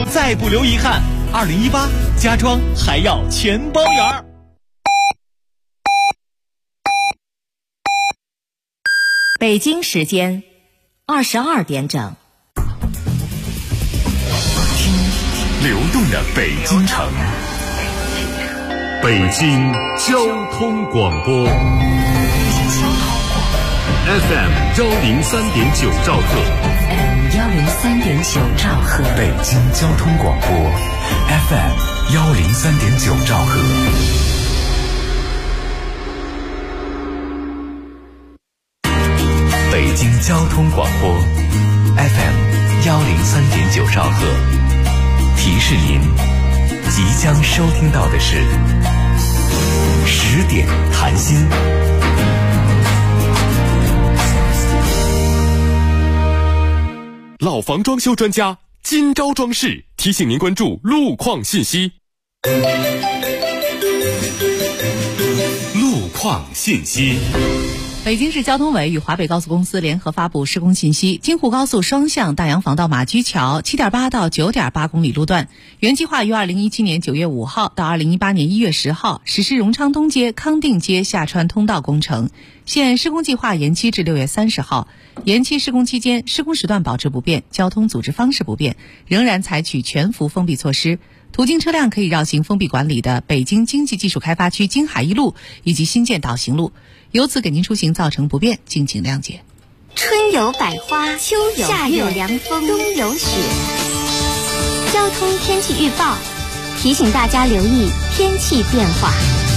再不留遗憾，2018家装还要全包圆。 北京时间22点整， 听流动的北京城，北京交通广播 FM 103.9兆赫 103.9兆赫， 北京交通广播 FM 103.9兆赫。北京交通广播 FM 103.9兆赫，提示您即将收听到的是10点谈心。 老房装修专家金招装饰提醒您关注路况信息。路况信息。 北京市交通委与华北高速公司联合发布施工信息：京沪高速双向大洋坊到马驹桥 7.8 到 9.8 公里路段，原计划于2017年9月5号到2018年1月10号实施荣昌东街、康定街下穿通道工程，现施工计划延期至6月30号。延期施工期间，施工时段保持不变，交通组织方式不变，仍然采取全幅封闭措施。途经车辆可以绕行封闭管理的北京经济技术开发区京海一路以及新建导行路，由此给您出行造成不便，敬请谅解。 春有百花，秋有夏有凉风，冬有雪。交通天气预报提醒大家留意天气变化。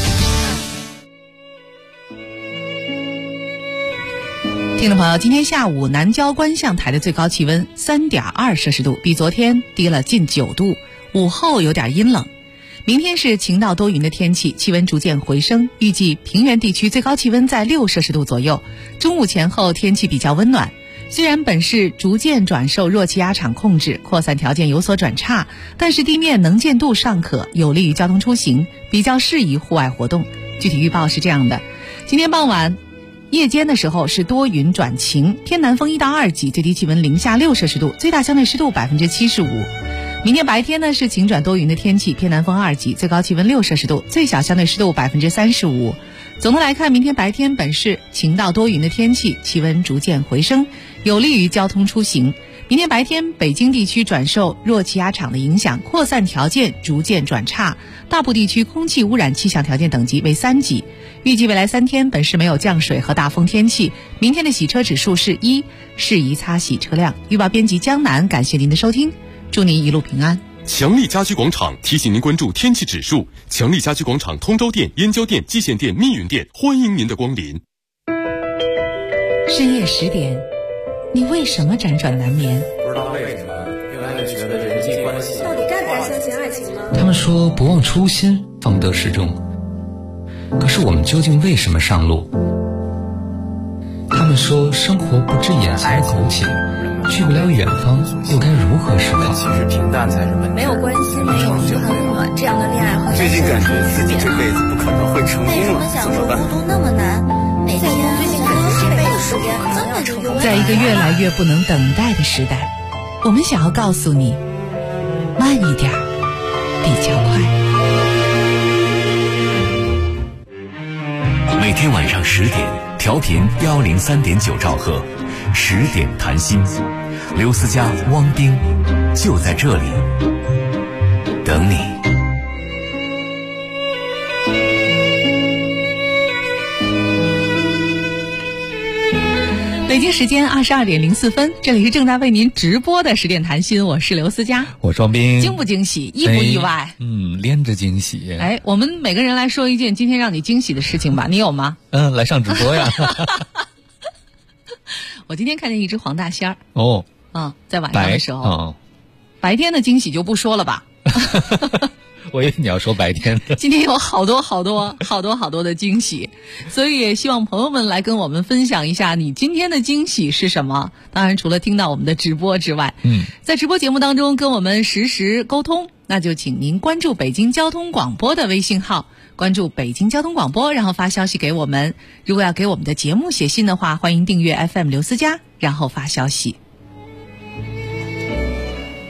听众朋友，今天下午南郊观象台的最高气温3.2摄氏度，比昨天低了近9度，午后有点阴冷。明天是晴到多云的天气，气温逐渐回升，预计平原地区最高气温在6摄氏度左右。中午前后天气比较温暖，虽然本市逐渐转受弱气压场控制，扩散条件有所转差，但是地面能见度尚可，有利于交通出行，比较适宜户外活动。具体预报是这样的：今天傍晚夜间的时候是多云转晴，偏南风1到2级，最低气温零下6摄氏度，最大相对湿度75%。明天白天呢是晴转多云的天气，偏南风2级，最高气温6摄氏度，最小相对湿度35%。总的来看，明天白天本市晴到多云的天气，气温逐渐回升，有利于交通出行。明天白天北京地区转受弱气压场的影响，扩散条件逐渐转差，大部地区空气污染气象条件等级为3级。预计未来3天本市没有降水和大风天气，明天的洗车指数是1，适宜擦洗车辆。预报编辑江南，感谢您的收听，祝您一路平安。 强力家居广场提醒您关注天气指数。强力家居广场通州店、燕郊店、蓟县店、密云店欢迎您的光临。 深夜10点，你为什么辗转难眠？ 不知道为什么，越来越觉得人际关系到底该不该相信爱情呢？ 他们说不忘初心，方得始终。可是我们究竟为什么上路？他们说生活不止眼前苟且，去不了远方，又该如何是好？ 其实平淡才是本质。 没有关系，没有就很暖，这样的恋爱好像最近感觉自己这辈子不可能会成功了， 为什么享受孤独那么难？每天最近感觉这辈子时间可能要成功。 在一个越来越不能等待的时代，我们想要告诉你，慢一点比较快。 每天晚上10点，调频103.9兆赫，10点谈心，刘思佳、汪冰就在这里等你。 北京时间22点04分，这里是正在为您直播的10点谈心，我是刘思佳， 我双冰。 惊不惊喜，意不意外？ 连着惊喜。 我们每个人来说一件今天让你惊喜的事情吧，你有吗？ 来上直播呀。 我今天看见一只黄大仙儿。在晚上的时候。白天的惊喜就不说了吧。 我以为你要说白天的。 今天有好多的惊喜，所以也希望朋友们来跟我们分享一下你今天的惊喜是什么。当然除了听到我们的直播之外，在直播节目当中跟我们实时沟通，那就请您关注北京交通广播的微信号，关注北京交通广播，然后发消息给我们。如果要给我们的节目写信的话，欢迎订阅 FM 刘思佳，然后发消息。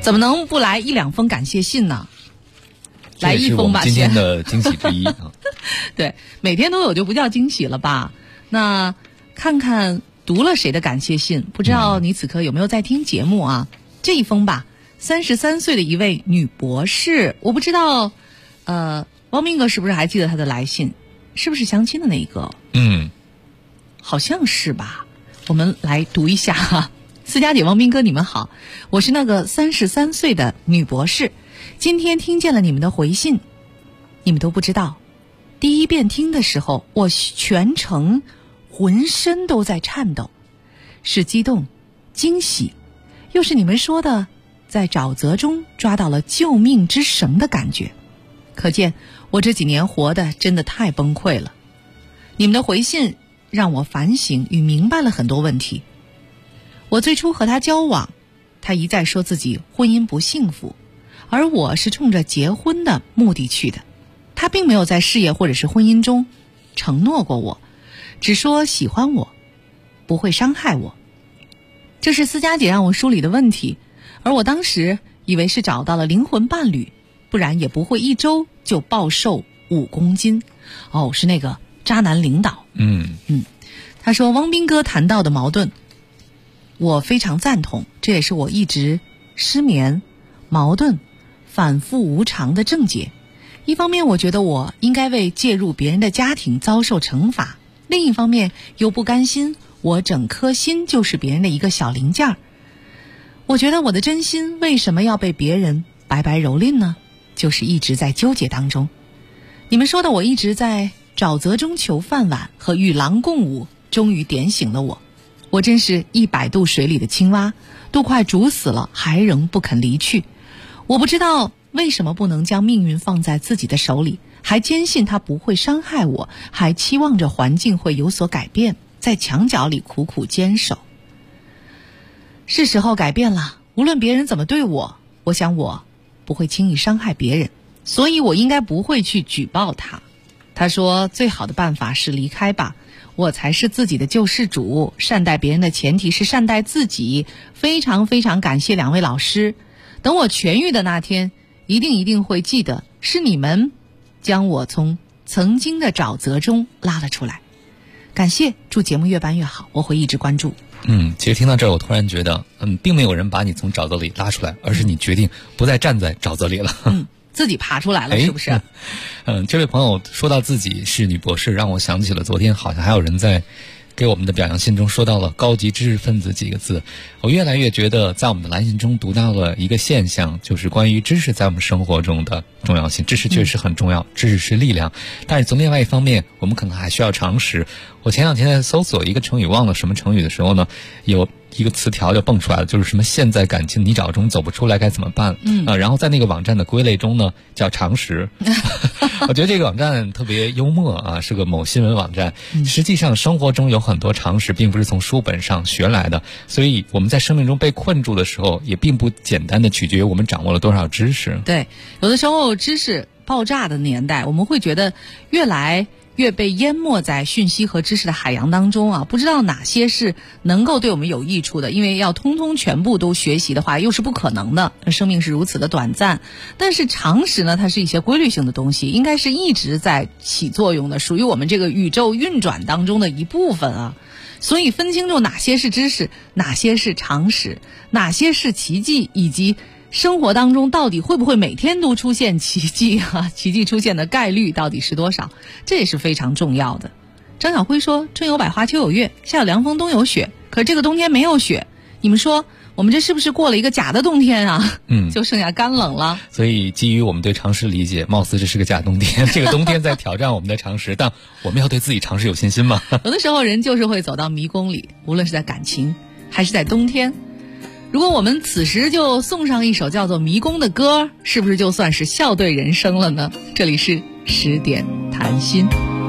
怎么能不来1-2封感谢信呢？来1封吧， 今天的惊喜之一啊。 对，每天都有就不叫惊喜了吧？那看看读了谁的感谢信，不知道你此刻有没有在听节目啊？这一封吧，33岁的一位女博士，我不知道，汪斌哥是不是还记得她的来信？是不是相亲的那一个？好像是吧。我们来读一下哈。思佳姐、汪斌哥，你们好，我是那个33岁的女博士。今天听见了你们的回信，你们都不知道，第一遍听的时候，我全程浑身都在颤抖，是激动、惊喜，又是你们说的在沼泽中抓到了救命之绳的感觉。可见我这几年活得真的太崩溃了。你们的回信让我反省与明白了很多问题。我最初和他交往，他一再说自己婚姻不幸福，而我是冲着结婚的目的去的。他并没有在事业或者是婚姻中承诺过我，只说喜欢我，不会伤害我。这是思佳姐让我梳理的问题，而我当时以为是找到了灵魂伴侣，不然也不会1周就暴瘦5公斤。是那个渣男领导。他说汪斌哥谈到的矛盾，我非常赞同，这也是我一直失眠、矛盾、反复无常的症结。一方面我觉得我应该为介入别人的家庭遭受惩罚，另一方面又不甘心我整颗心就是别人的一个小零件。我觉得我的真心为什么要被别人白白蹂躏呢？就是一直在纠结当中。你们说的我一直在沼泽中求饭碗和与狼共舞，终于点醒了我。我真是100度水里的青蛙，都快煮死了还仍不肯离去。我不知道为什么不能将命运放在自己的手里，还坚信它不会伤害我，还期望着环境会有所改变，在墙角里苦苦坚守。是时候改变了，无论别人怎么对我，我想我不会轻易伤害别人，所以我应该不会去举报他。他说最好的办法是离开吧，我才是自己的救世主，善待别人的前提是善待自己。非常非常感谢2位老师，等我痊愈的那天，一定会记得是你们将我从曾经的沼泽中拉了出来。感谢，祝节目越办越好，我会一直关注。 其实听到这儿，我突然觉得，并没有人把你从沼泽里拉出来，而是你决定不再站在沼泽里了。 自己爬出来了，是不是？ 这位朋友说到自己是女博士，让我想起了昨天好像还有人在给我们的表扬信中说到了高级知识分子几个字。我越来越觉得在我们的来信中读到了一个现象，就是关于知识在我们生活中的重要性。知识确实很重要，知识是力量，但是从另外一方面，我们可能还需要常识。我前两天在搜索一个成语，忘了什么成语的时候呢，有一个词条就蹦出来了，就是什么现在感情泥沼中走不出来该怎么办？然后在那个网站的归类中呢，叫常识。我觉得这个网站特别幽默啊，是个某新闻网站。实际上生活中有很多常识并不是从书本上学来的，所以我们在生命中被困住的时候，也并不简单的取决于我们掌握了多少知识。 对，有的时候知识爆炸的年代，我们会觉得越来越被淹没在讯息和知识的海洋当中啊，不知道哪些是能够对我们有益处的，因为要通通全部都学习的话又是不可能的，生命是如此的短暂。但是常识呢，它是一些规律性的东西，应该是一直在起作用的，属于我们这个宇宙运转当中的一部分啊。所以分清楚哪些是知识，哪些是常识，哪些是奇迹，以及生活当中到底会不会每天都出现奇迹啊？奇迹出现的概率到底是多少？这也是非常重要的。张晓辉说春有百花秋有月，夏有凉风冬有雪，可是这个冬天没有雪，你们说我们这是不是过了一个假的冬天啊？就剩下干冷了。 所以基于我们对常识理解，貌似这是个假冬天，这个冬天在挑战我们的常识，但我们要对自己常识有信心吗？ 有的时候人就是会走到迷宫里，无论是在感情还是在冬天。如果我们此时就送上一首叫做《迷宫》的歌，是不是就算是笑对人生了呢？这里是10点谈心。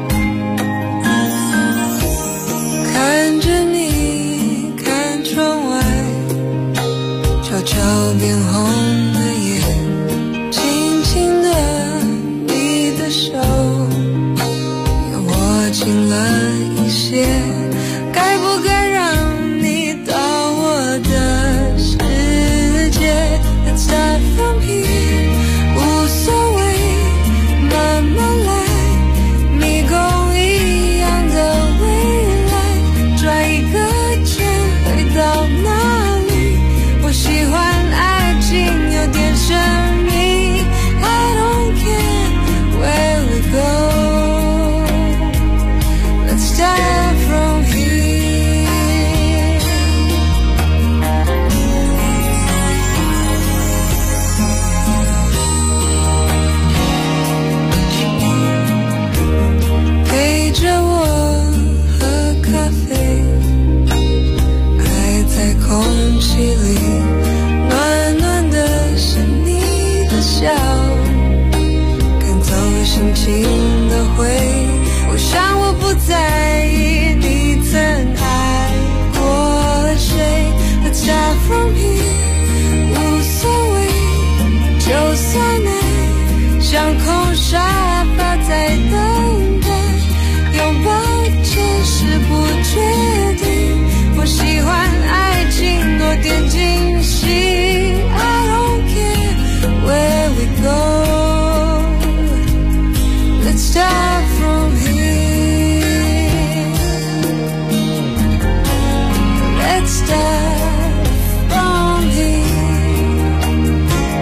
看着你看窗外，悄悄变红的眼，轻轻的你的手也握紧了一些，该不该让你到我的世界？ Let's 笑，赶走心情的灰。我想我不在意你曾爱过谁。Let's start from here， 无所谓，就算爱像空沙发在等待，拥抱只是不确定。我喜欢爱情多点惊喜。I don't care where we go. Let's start from here. Let's start from here.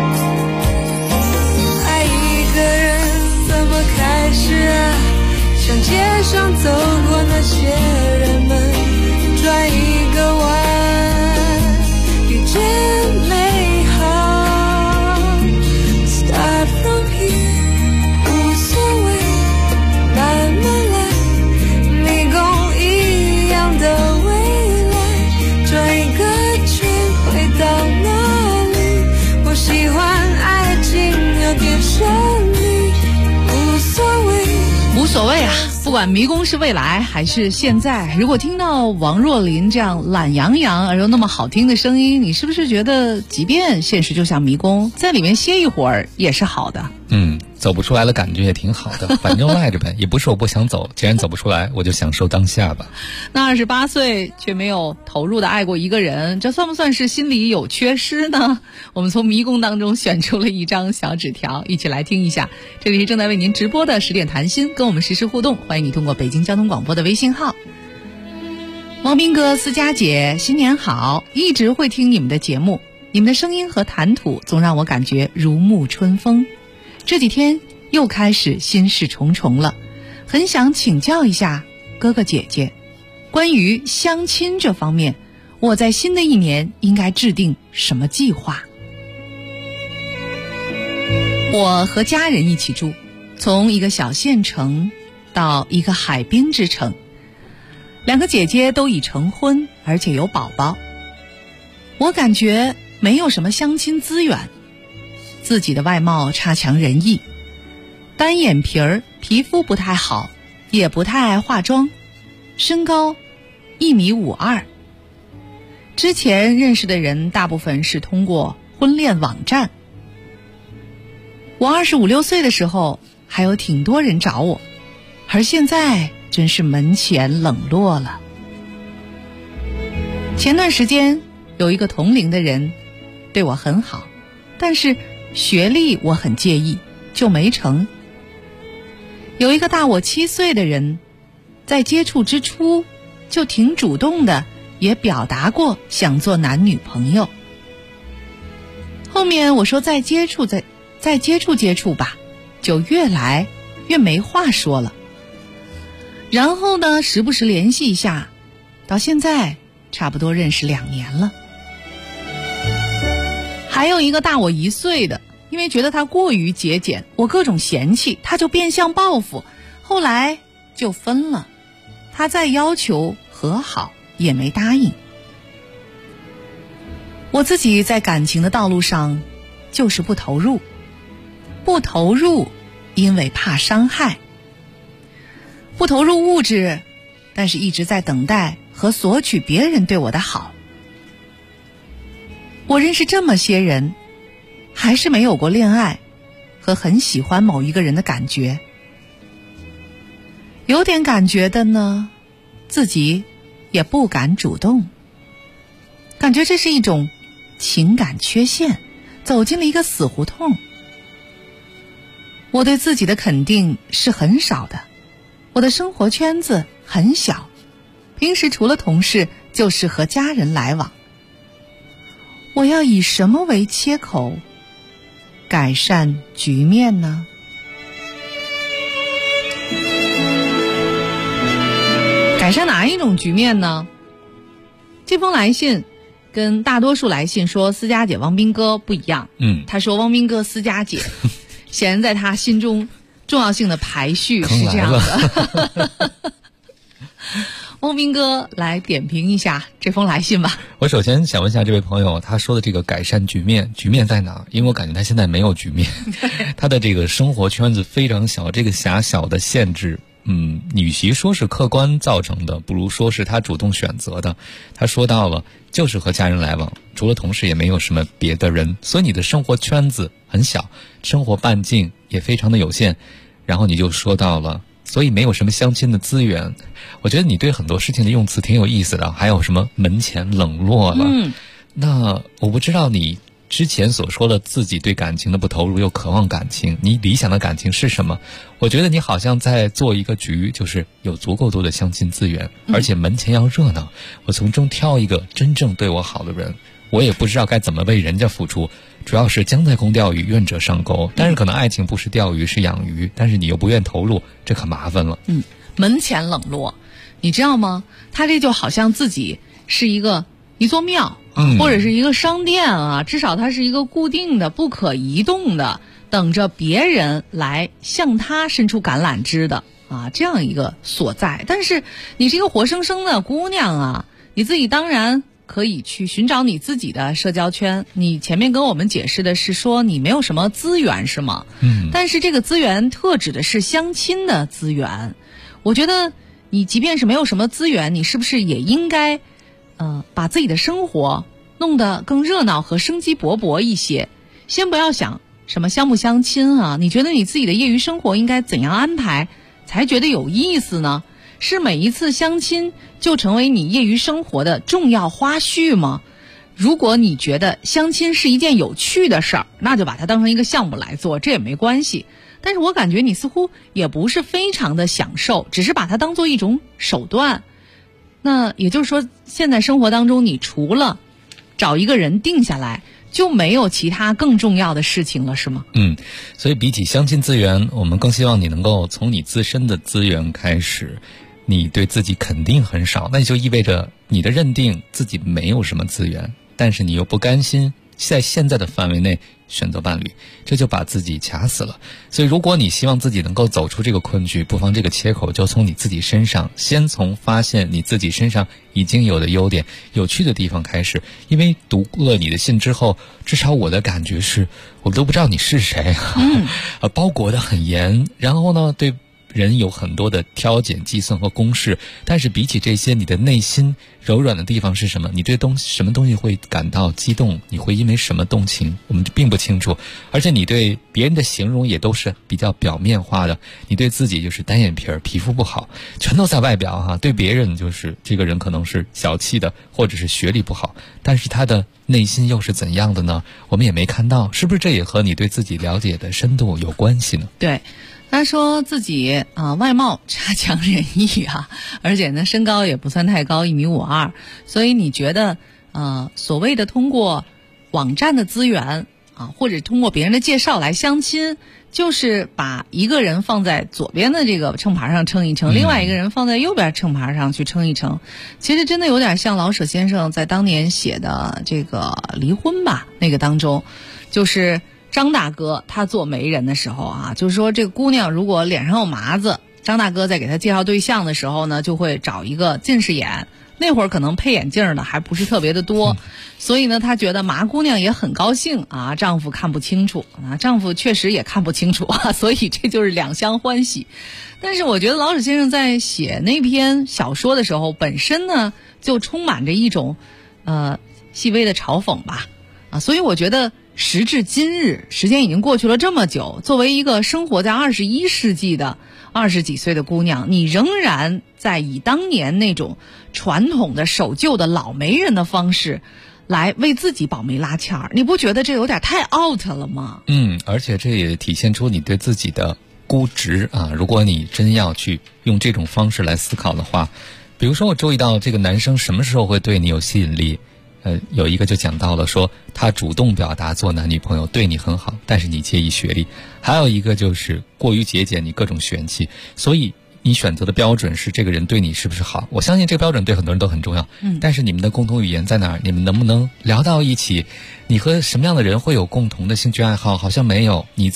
爱一个人怎么开始啊？像街上走过那些人们，转一个弯，遇见美好。Start from here， 无所谓，慢慢来，迷宫一样的未来，转一个圈回到哪里？我喜欢爱情有点神秘，无所谓， 无所谓啊。不管迷宫是未来还是现在，如果听到王若琳这样懒洋洋而又那么好听的声音，你是不是觉得即便现实就像迷宫，在里面歇一会儿也是好的？ 走不出来的感觉也挺好的，反正赖着呗，也不是我不想走，既然走不出来，我就享受当下吧。 那28岁却没有投入的爱过一个人，这算不算是心里有缺失呢？我们从迷宫当中选出了一张小纸条，一起来听一下。这里是正在为您直播的10点谈心，跟我们实时互动，欢迎你通过北京交通广播的微信号。王斌哥、思佳姐，新年好！一直会听你们的节目，你们的声音和谈吐总让我感觉如沐春风。这几天又开始心事重重了，很想请教一下哥哥姐姐，关于相亲这方面，我在新的一年应该制定什么计划？我和家人一起住，从一个小县城到一个海滨之城，两个姐姐都已成婚，而且有宝宝。我感觉没有什么相亲资源，自己的外貌差强人意，单眼皮儿，皮肤不太好，也不太爱化妆，身高1.52米。之前认识的人大部分是通过婚恋网站。我25、26岁的时候还有挺多人找我，而现在真是门前冷落了。前段时间有一个同龄的人对我很好，但是学历我很介意，就没成。有一个大我7岁的人，在接触之初就挺主动的，也表达过想做男女朋友。后面我说再接触吧，就越来越没话说了。然后呢，时不时联系一下，到现在差不多认识2年了。还有一个大我1岁的，因为觉得他过于节俭，我各种嫌弃，他就变相报复，后来就分了。他再要求和好也没答应。我自己在感情的道路上就是不投入，因为怕伤害，不投入物质，但是一直在等待和索取别人对我的好。我认识这么些人，还是没有过恋爱和很喜欢某一个人的感觉。有点感觉的呢，自己也不敢主动，感觉这是一种情感缺陷，走进了一个死胡同。我对自己的肯定是很少的，我的生活圈子很小，平时除了同事就是和家人来往。我要以什么为切口改善局面呢？改善哪一种局面呢？这封来信跟大多数来信说思佳姐王斌哥不一样。他说王斌哥思佳姐显然在他心中重要性的排序是这样的。 欧斌哥来点评一下这封来信吧。 我首先想问一下这位朋友，他说的这个改善局面在哪？因为我感觉他现在没有局面，他的这个生活圈子非常小，这个狭小的限制，与其说是客观造成的，不如说是他主动选择的。他说到了，就是和家人来往，除了同事也没有什么别的人，所以你的生活圈子很小，生活半径也非常的有限。然后你就说到了，所以没有什么相亲的资源。我觉得你对很多事情的用词挺有意思的，还有什么门前冷落了。那我不知道你之前所说的自己对感情的不投入又渴望感情，你理想的感情是什么？我觉得你好像在做一个局，就是有足够多的相亲资源，而且门前要热闹，我从中挑一个真正对我好的人。我也不知道该怎么为人家付出，主要是将在宫钓鱼，愿者上钩。但是可能爱情不是钓鱼，是养鱼，但是你又不愿投入，这可麻烦了。 门前冷落，你知道吗？他这就好像自己是一座庙，或者是一个商店啊，至少它是一个固定的、不可移动的，等着别人来向他伸出橄榄枝的啊，这样一个所在。但是你是一个活生生的姑娘啊，你自己当然可以去寻找你自己的社交圈。你前面跟我们解释的是说你没有什么资源是吗？但是这个资源特指的是相亲的资源。我觉得你即便是没有什么资源，你是不是也应该把自己的生活弄得更热闹和生机勃勃一些？先不要想什么相不相亲啊，你觉得你自己的业余生活应该怎样安排才觉得有意思呢？是每一次相亲就成为你业余生活的重要花絮吗？如果你觉得相亲是一件有趣的事儿，那就把它当成一个项目来做，这也没关系。但是我感觉你似乎也不是非常的享受，只是把它当做一种手段。那也就是说，现在生活当中你除了找一个人定下来，就没有其他更重要的事情了，是吗？ 所以比起相亲资源，我们更希望你能够从你自身的资源开始。你对自己肯定很少，那就意味着你的认定自己没有什么资源，但是你又不甘心在现在的范围内选择伴侣，这就把自己卡死了。所以如果你希望自己能够走出这个困局，不妨这个切口就从你自己身上，先从发现你自己身上已经有的优点、有趣的地方开始。因为读了你的信之后，至少我的感觉是我都不知道你是谁，包裹得很严，然后呢对人有很多的挑拣、计算和公式，但是比起这些，你的内心柔软的地方是什么？你对什么东西会感到激动？你会因为什么动情？我们并不清楚。而且你对别人的形容也都是比较表面化的，你对自己就是单眼皮儿、皮肤不好，全都在外表哈。对别人就是这个人可能是小气的，或者是学历不好，但是他的内心又是怎样的呢？我们也没看到，是不是这也和你对自己了解的深度有关系呢？ 对。他说自己外貌差强人意啊，而且呢身高也不算太高，1.52米，所以你觉得所谓的通过网站的资源或者通过别人的介绍来相亲，就是把一个人放在左边的这个秤盘上称一称，另外一个人放在右边秤盘上去称一称。其实真的有点像老舍先生在当年写的这个离婚吧，那个当中就是张大哥他做媒人的时候就是说这个姑娘如果脸上有麻子，张大哥在给她介绍对象的时候呢，就会找一个近视眼，那会儿可能配眼镜的还不是特别的多，所以呢他觉得麻姑娘也很高兴丈夫看不清楚丈夫确实也看不清楚所以这就是两相欢喜。但是我觉得老舍先生在写那篇小说的时候，本身呢就充满着一种细微的嘲讽吧所以我觉得时至今日，时间已经过去了这么久，作为一个生活在21世纪的20几岁的姑娘，你仍然在以当年那种传统的守旧的老媒人的方式来为自己保媒拉纤儿，你不觉得这有点太 out 了吗？ 而且这也体现出你对自己的估值如果你真要去用这种方式来思考的话，比如说我注意到这个男生什么时候会对你有吸引力，有一个就讲到了说他主动表达做男女朋友对你很好，但是你介意学历，还有一个就是过于节俭，你各种嫌弃，所以你选择的标准是这个人对你是不是好。我相信这个标准对很多人都很重要，但是你们的共同语言在哪儿？你们能不能聊到一起？你和什么样的人会有共同的兴趣爱好？好像没有。你在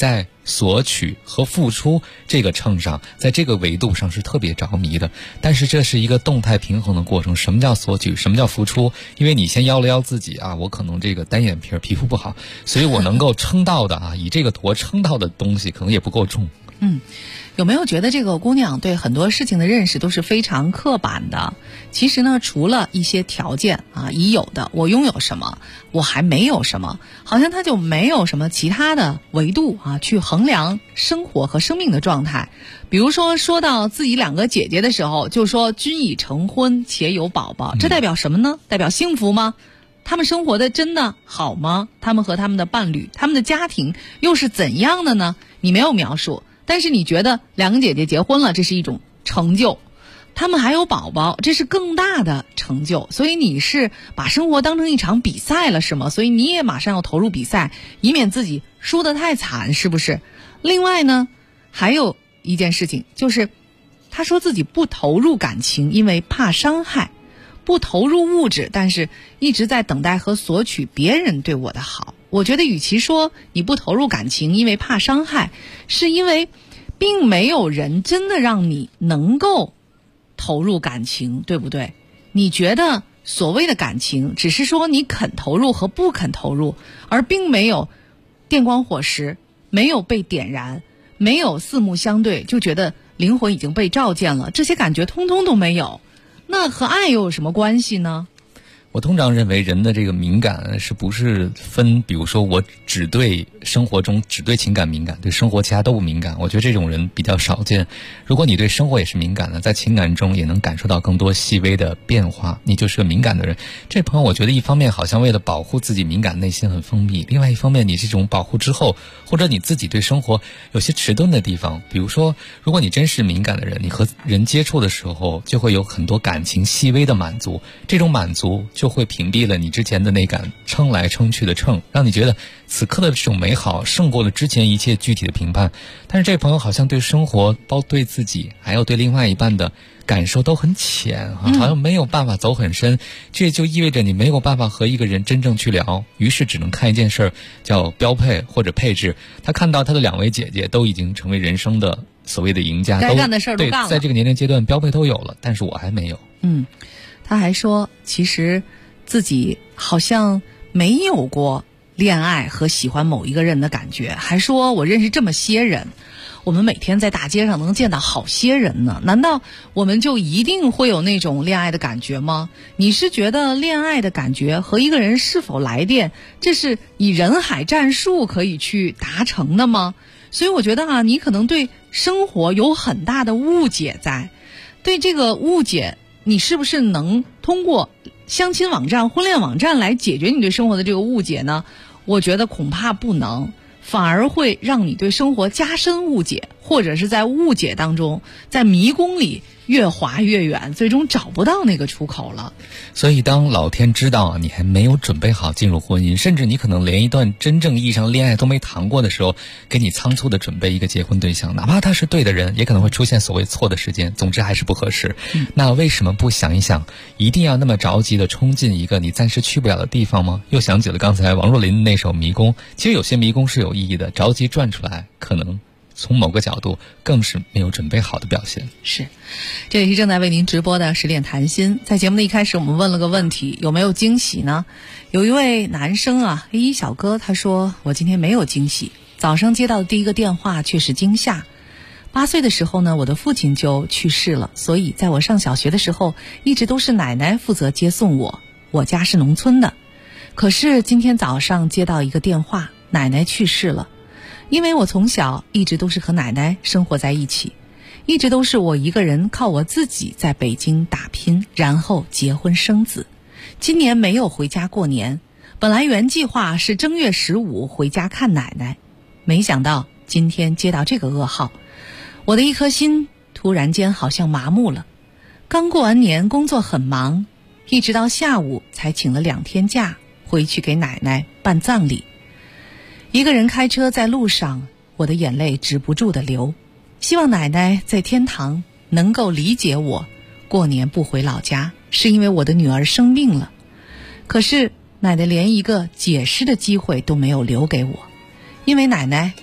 索取和付出这个秤上，在这个维度上是特别着迷的。但是这是一个动态平衡的过程。什么叫索取？什么叫付出？因为你先要了要自己啊，我可能这个单眼皮皮肤不好，所以我能够称到的啊，以这个砣称到的东西可能也不够重。 有没有觉得这个姑娘对很多事情的认识都是非常刻板的？其实呢，除了一些条件啊，已有的，我拥有什么，我还没有什么，好像她就没有什么其他的维度啊，去衡量生活和生命的状态。比如说到自己2个姐姐的时候，就说均已成婚且有宝宝，这代表什么呢？代表幸福吗？他们生活的真的好吗？他们和他们的伴侣，他们的家庭又是怎样的呢？你没有描述。但是你觉得2个姐姐结婚了，这是一种成就，他们还有宝宝，这是更大的成就。所以你是把生活当成一场比赛了，是吗？所以你也马上要投入比赛，以免自己输得太惨，是不是？另外呢，还有一件事情，就是他说自己不投入感情，因为怕伤害，不投入物质，但是一直在等待和索取别人对我的好。我觉得与其说你不投入感情因为怕伤害，是因为并没有人真的让你能够投入感情，对不对？你觉得所谓的感情只是说你肯投入和不肯投入，而并没有电光火石，没有被点燃，没有四目相对就觉得灵魂已经被照见了，这些感觉通通都没有，那和爱又有什么关系呢？ 我通常认为人的这个敏感是不是分，比如说我只对生活中只对情感敏感，对生活其他都不敏感，我觉得这种人比较少见。如果你对生活也是敏感的，在情感中也能感受到更多细微的变化，你就是个敏感的人。这朋友我觉得一方面好像为了保护自己敏感内心很封闭，另外一方面你这种保护之后，或者你自己对生活有些迟钝的地方，比如说如果你真是敏感的人，你和人接触的时候就会有很多感情细微的满足，这种满足就会屏蔽了你之前的那杆称来称去的秤，让你觉得此刻的这种美好胜过了之前一切具体的评判。但是这朋友好像对生活，包括对自己还有对另外一半的感受都很浅，好像没有办法走很深，这就意味着你没有办法和一个人真正去聊，于是只能看一件事儿叫标配或者配置。他看到他的2位姐姐都已经成为人生的所谓的赢家， 该干的事儿都干了， 在这个年龄阶段标配都有了，但是我还没有。 他还说其实自己好像没有过恋爱和喜欢某一个人的感觉，还说我认识这么些人，我们每天在大街上能见到好些人呢，难道我们就一定会有那种恋爱的感觉吗？你是觉得恋爱的感觉和一个人是否来电，这是以人海战术可以去达成的吗？所以我觉得你可能对生活有很大的误解在，对这个误解你是不是能通过相亲网站、婚恋网站来解决你对生活的这个误解呢？我觉得恐怕不能，反而会让你对生活加深误解，或者是在误解当中，在迷宫里越滑越远，最终找不到那个出口了。 所以当老天知道你还没有准备好进入婚姻，甚至你可能连一段真正意义上恋爱都没谈过的时候，给你仓促的准备一个结婚对象，哪怕他是对的人，也可能会出现所谓错的时间，总之还是不合适。那为什么不想一想，一定要那么着急的冲进一个你暂时去不了的地方吗？又想起了刚才王若琳那首迷宫，其实有些迷宫是有意义的，着急转出来可能从某个角度更是没有准备好的表现。 是，这里是正在为您直播的10点谈心。在节目的一开始，我们问了个问题，有没有惊喜呢？有一位男生A1小哥，他说我今天没有惊喜，早上接到的第一个电话却是惊吓。8岁的时候呢，我的父亲就去世了，所以在我上小学的时候，一直都是奶奶负责接送我。我家是农村的，可是今天早上接到一个电话，奶奶去世了。因为我从小一直都是和奶奶生活在一起，一直都是我一个人靠我自己在北京打拼，然后结婚生子。今年没有回家过年，本来原计划是正月15回家看奶奶，没想到今天接到这个噩耗，我的一颗心突然间好像麻木了。刚过完年，工作很忙，一直到下午才请了2天假回去给奶奶办葬礼。一个人开车在路上，我的眼泪止不住的流，希望奶奶在天堂能够理解我过年不回老家是因为我的女儿生病了。可是奶奶连一个解释的机会都没有留给我，因为奶奶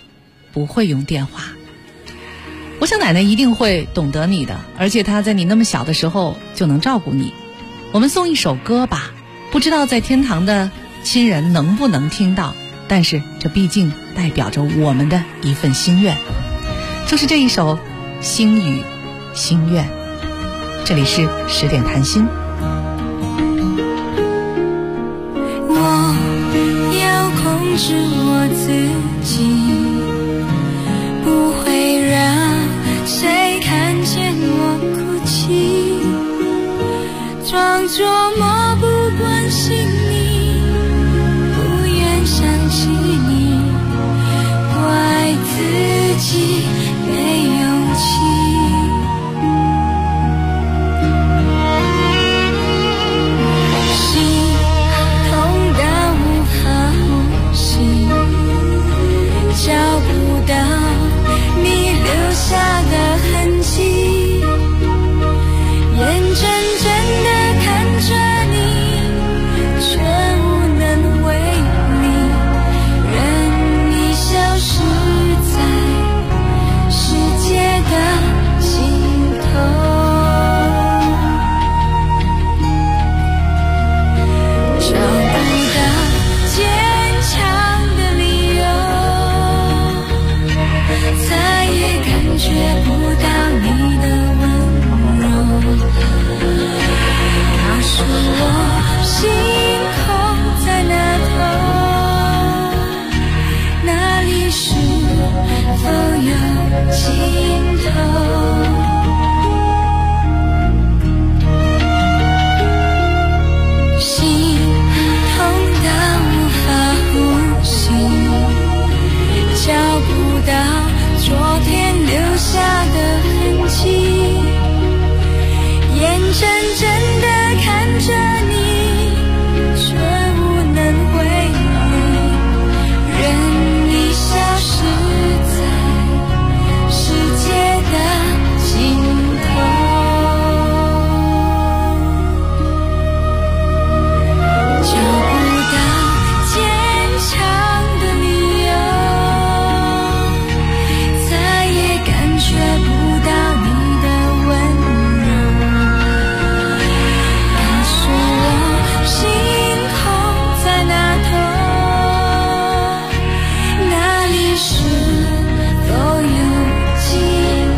不会用电话。我想奶奶一定会懂得你的，而且她在你那么小的时候就能照顾你。我们送一首歌吧，不知道在天堂的亲人能不能听到，但是这毕竟代表着我们的一份心愿，就是这一首《心语心愿》。这里是10点谈心。 我要控制我自己，不会让谁看见我哭泣，装作漠不关心你，不愿想起你，怪自己没勇气。找不到你留下的痕迹，眼睁睁地看着你，却无能为力，任你消失在世界的尽头。找不到坚强的理由，再也感觉不到你的温柔，告诉我星空在哪头，哪里是否有尽头。心痛到无法呼吸，找不到昨天留下的痕迹，眼睁睁地看着你，却无能为力，任你消失在世界的尽头。找不到坚强的理由，再也感觉不到你的温柔，告诉我星空在哪头，哪里是否有尽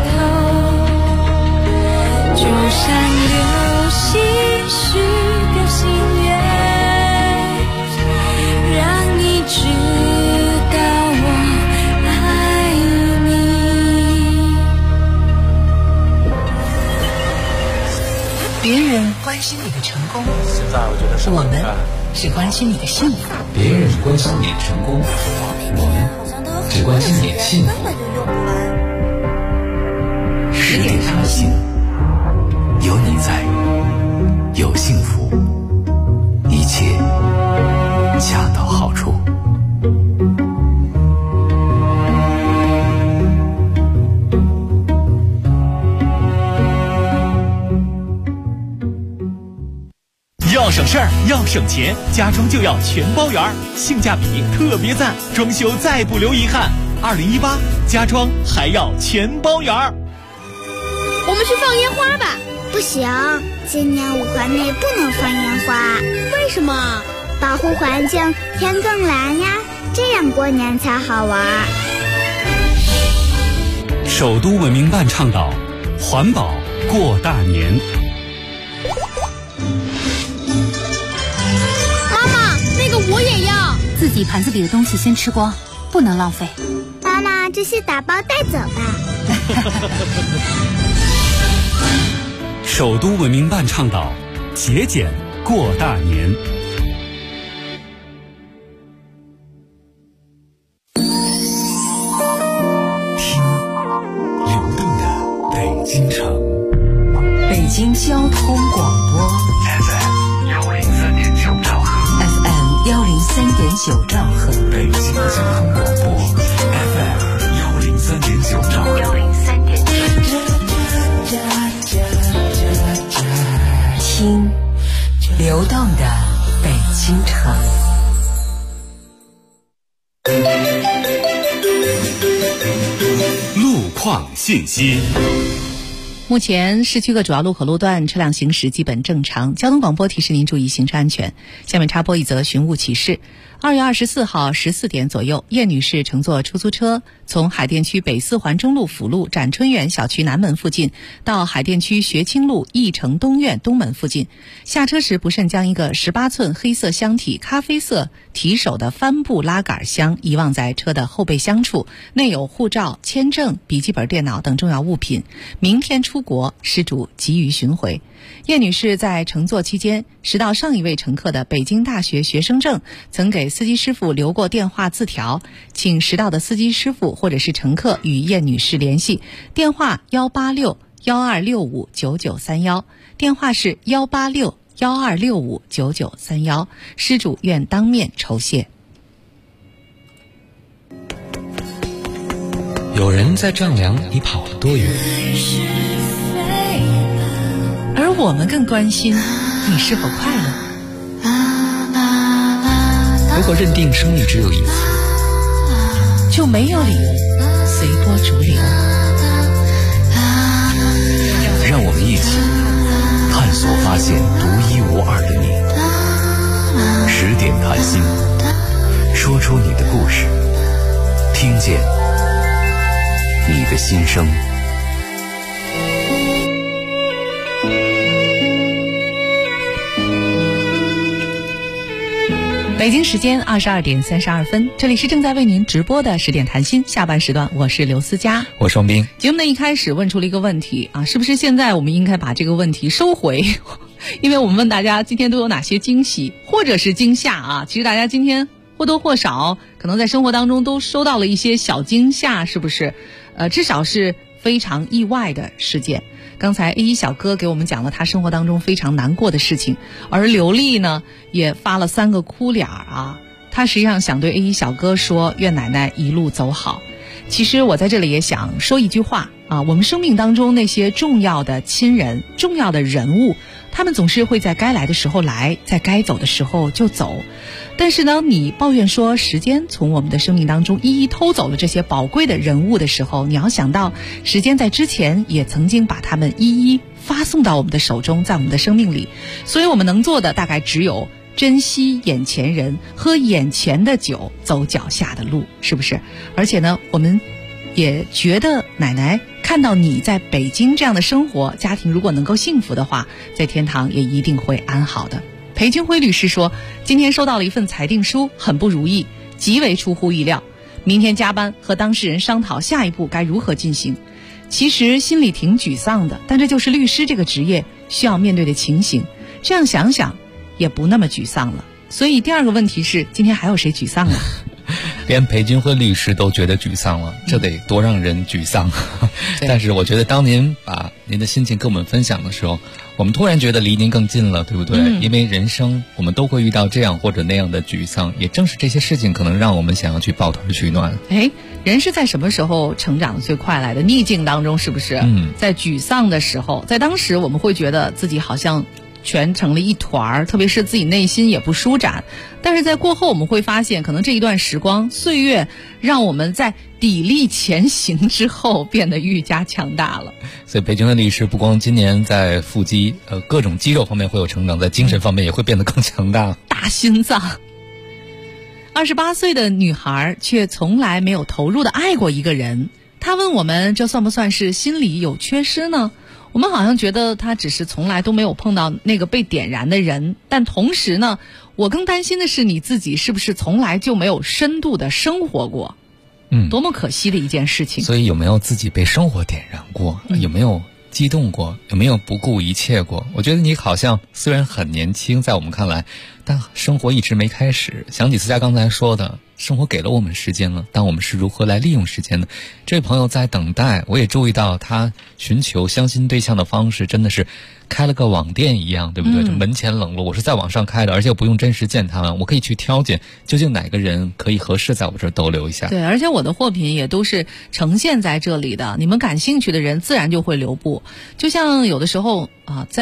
头，就像流星许个心愿，让你知道我爱你。 别人关心你的成功， 现在我觉得我们只关心你的幸福。 别人关心你的成功，我们只关心你的幸福。 10点谈心，有你在，有幸福，一切恰到好处。 要省事儿，要省钱，家装就要全包圆，性价比特别赞，装修再不留遗憾。2018家装还要全包圆。 我们去放烟花吧。不行，今年5环内不能放烟花。为什么？保护环境，天更蓝呀，这样过年才好玩。 首都文明办倡导环保过大年。 妈妈，那个我也要。 自己盘子里的东西先吃光，不能浪费。 妈妈，这些打包带走吧。 首都文明办倡导节俭过大年。 听流动的北京城， 北京交通广播 FM 103.9兆赫 ，FM 103.9兆赫， 北京交通广播 FM 103.9兆赫，103.9。 听流动的北京城。 况信息。 目前市区各主要路口路段车辆行驶基本正常，交通广播提示您注意行车安全。下面插播一则寻物启事。2月24号14点左右，叶女士乘坐出租车从海淀区北四环中路辅路展春园小区南门附近到海淀区学清路义城东院东门附近，下车时不慎将一个18寸黑色箱体咖啡色提手的帆布拉杆箱遗忘在车的后备箱处，内有护照、签证、笔记本电脑等重要物品，明天出国，失主急于寻回。叶女士在乘坐期间拾到上一位乘客的北京大学学生证，曾给司机师傅留过电话字条，请拾到的司机师傅或者是乘客与叶女士联系，电话186-1265-9931，电话是186-1265-9931，失主愿当面酬谢。 有人在丈量你跑了多远， 而我们更关心你是否快乐。 如果认定生命只有一次， 就没有理由随波逐流。 让我们一起探索发现独一无二的你。10点谈心，说出你的故事，听见你的心声。 北京时间22点32分，这里是正在为您直播的10点谈心下半时段，我是刘思佳， 我是王斌。 节目的一开始问出了一个问题啊，是不是现在我们应该把这个问题收回？因为我们问大家今天都有哪些惊喜或者是惊吓啊？其实大家今天或多或少可能在生活当中都收到了一些小惊吓，是不是？至少是非常意外的事件。刚才 A1 小哥给我们讲了他生活当中非常难过的事情，而刘丽呢也发了3个哭脸啊。他实际上想对 A1 小哥说，愿奶奶一路走好。其实我在这里也想说一句话啊，我们生命当中那些重要的亲人、重要的人物，他们总是会在该来的时候来，在该走的时候就走。但是呢，你抱怨说时间从我们的生命当中一一偷走了这些宝贵的人物的时候，你要想到时间在之前也曾经把他们一一发送到我们的手中，在我们的生命里。所以我们能做的大概只有珍惜眼前人，喝眼前的酒，走脚下的路，是不是？而且呢，我们也觉得奶奶看到你在北京这样的生活，家庭如果能够幸福的话，在天堂也一定会安好的。裴军辉律师说，今天收到了一份裁定书，很不如意，极为出乎意料。明天加班和当事人商讨下一步该如何进行。其实心里挺沮丧的，但这就是律师这个职业需要面对的情形。这样想想也不那么沮丧了。所以第二个问题是，今天还有谁沮丧了？ 连裴军辉律师都觉得沮丧了，这得多让人沮丧。但是我觉得当您把您的心情跟我们分享的时候，我们突然觉得离您更近了，对不对？因为人生我们都会遇到这样或者那样的沮丧，也正是这些事情可能让我们想要去抱团取暖。 人是在什么时候成长的最快来的？逆境当中，是不是？在沮丧的时候，在当时我们会觉得自己好像全成了一团，特别是自己内心也不舒展。但是在过后我们会发现，可能这一段时光岁月让我们在砥砺前行之后变得愈加强大了。 所以裴军辉律师不光今年在腹肌各种肌肉方面会有成长，在精神方面也会变得更强大。 大心脏。28岁的女孩却从来没有投入的爱过一个人，她问我们，这算不算是心里有缺失呢？我们好像觉得她只是从来都没有碰到那个被点燃的人，但同时呢，我更担心的是你自己是不是从来就没有深度的生活过。多么可惜的一件事情。 所以有没有自己被生活点燃过？有没有激动过？有没有不顾一切过？我觉得你好像虽然很年轻，在我们看来，但生活一直没开始。想起思佳刚才说的，生活给了我们时间了，但我们是如何来利用时间呢？这位朋友在等待，我也注意到他寻求相亲对象的方式真的是开了个网店一样，对不对？门前冷落，我是在网上开的，而且我不用真实见他们，我可以去挑拣究竟哪个人可以合适在我这儿逗留一下。 对，而且我的货品也都是呈现在这里的，你们感兴趣的人自然就会留步。就像有的时候啊，在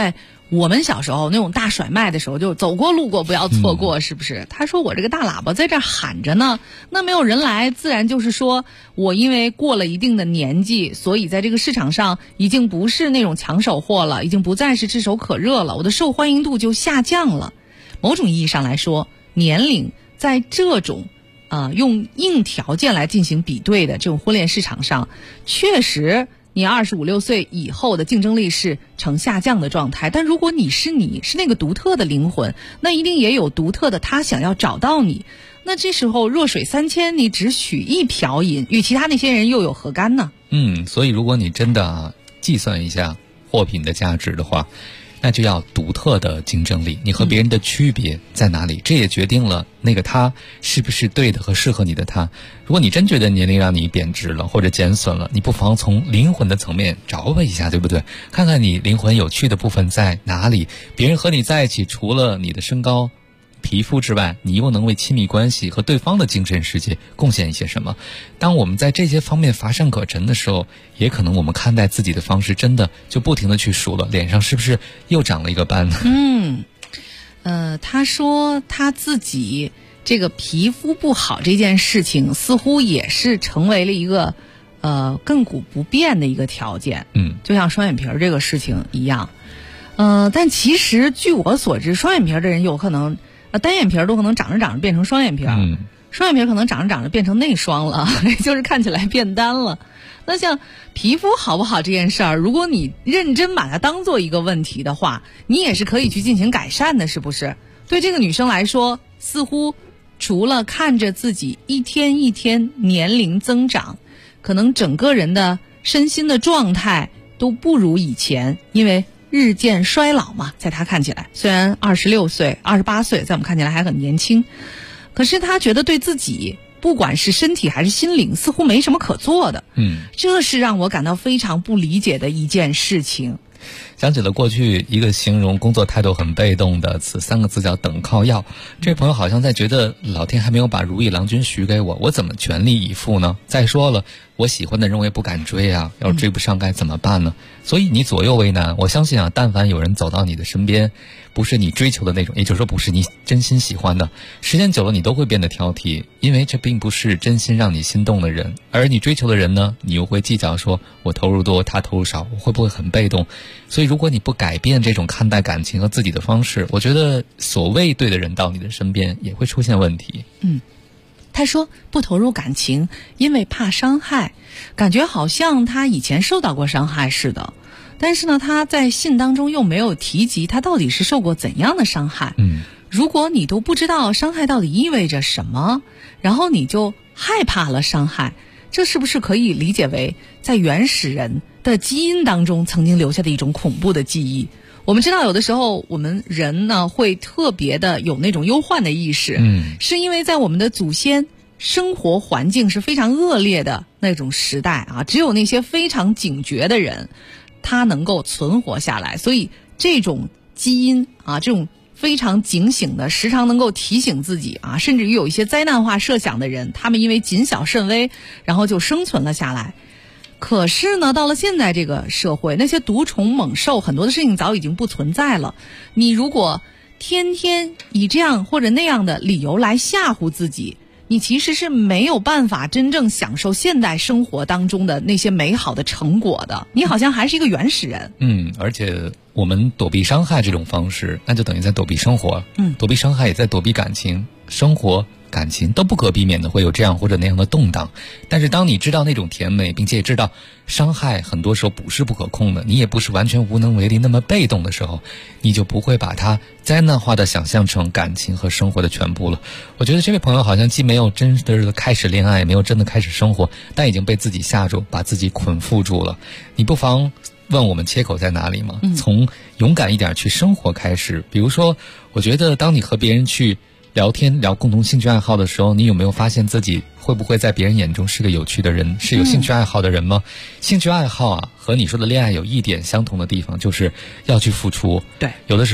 我们小时候那种大甩卖的时候，就走过路过不要错过，是不是？他说我这个大喇叭在这儿喊着呢，那没有人来，自然就是说我因为过了一定的年纪，所以在这个市场上已经不是那种抢手货了，已经不再是炙手可热了，我的受欢迎度就下降了。某种意义上来说，年龄在这种用硬条件来进行比对的这种婚恋市场上，确实你25、6岁以后的竞争力是呈下降的状态。但如果你是那个独特的灵魂，那一定也有独特的他想要找到你。那这时候弱水三千，你只取一瓢饮，与其他那些人又有何干呢？ 所以如果你真的计算一下货品的价值的话，那就要独特的竞争力，你和别人的区别在哪里？这也决定了那个他是不是对的和适合你的他。如果你真觉得年龄让你贬值了或者减损了，你不妨从灵魂的层面找问一下，对不对？看看你灵魂有趣的部分在哪里，别人和你在一起除了你的身高皮肤之外，你又能为亲密关系和对方的精神世界贡献一些什么？当我们在这些方面乏善可陈的时候，也可能我们看待自己的方式真的就不停地去数了，脸上是不是又长了一个斑呢？ 他说他自己这个皮肤不好这件事情，似乎也是成为了一个亘古不变的一个条件。就像双眼皮这个事情一样。但其实据我所知，双眼皮的人有可能单眼皮都可能长着长着变成双眼皮，双眼皮可能长着长着变成内双了，就是看起来变单了。那像皮肤好不好这件事儿，如果你认真把它当做一个问题的话，你也是可以去进行改善的，是不是？对这个女生来说，似乎除了看着自己一天一天年龄增长，可能整个人的身心的状态都不如以前，因为日渐衰老嘛，在他看起来，虽然26岁、28岁，在我们看起来还很年轻，可是他觉得对自己不管是身体还是心灵，似乎没什么可做的。这是让我感到非常不理解的一件事情。 想起了过去一个形容工作态度很被动的词，3个字叫等靠要。这位朋友好像在觉得老天还没有把如意郎君许给我怎么全力以赴呢？再说了，我喜欢的人我也不敢追啊，要是追不上该怎么办呢？所以你左右为难。我相信啊，但凡有人走到你的身边，不是你追求的那种，也就是说不是你真心喜欢的，时间久了你都会变得挑剔，因为这并不是真心让你心动的人。而你追求的人呢，你又会计较说我投入多他投入少，我会不会很被动？所以如果你不改变这种看待感情和自己的方式，我觉得所谓对的人到你的身边也会出现问题。 他说不投入感情因为怕伤害，感觉好像他以前受到过伤害似的，但是呢他在信当中又没有提及他到底是受过怎样的伤害。如果你都不知道伤害到底意味着什么，然后你就害怕了伤害，这是不是可以理解为在原始人的基因当中曾经留下的一种恐怖的记忆？我们知道有的时候我们人呢会特别的有那种忧患的意识，是因为在我们的祖先生活环境是非常恶劣的那种时代啊，只有那些非常警觉的人他能够存活下来，所以这种基因啊，这种非常警醒的，时常能够提醒自己啊，甚至于有一些灾难化设想的人，他们因为谨小慎微，然后就生存了下来。可是呢，到了现在这个社会，那些毒虫猛兽很多的事情早已经不存在了。你如果天天以这样或者那样的理由来吓唬自己，你其实是没有办法真正享受现代生活当中的那些美好的成果的。你好像还是一个原始人。 而且我们躲避伤害这种方式，那就等于在躲避生活。躲避伤害也在躲避感情，生活感情都不可避免的会有这样或者那样的动荡。但是当你知道那种甜美，并且也知道伤害很多时候不是不可控的，你也不是完全无能为力那么被动的时候，你就不会把它灾难化的想象成感情和生活的全部了。我觉得这位朋友好像既没有真的开始恋爱，也没有真的开始生活，但已经被自己吓住，把自己捆缚住了。你不妨问我们切口在哪里吗？从勇敢一点去生活开始。比如说，我觉得当你和别人去聊天聊共同兴趣爱好的时候，你有没有发现自己会不会在别人眼中是个有趣的人，是有兴趣爱好的人吗？兴趣爱好啊，和你说的恋爱有一点相同的地方，就是要去付出。 对， 有的时候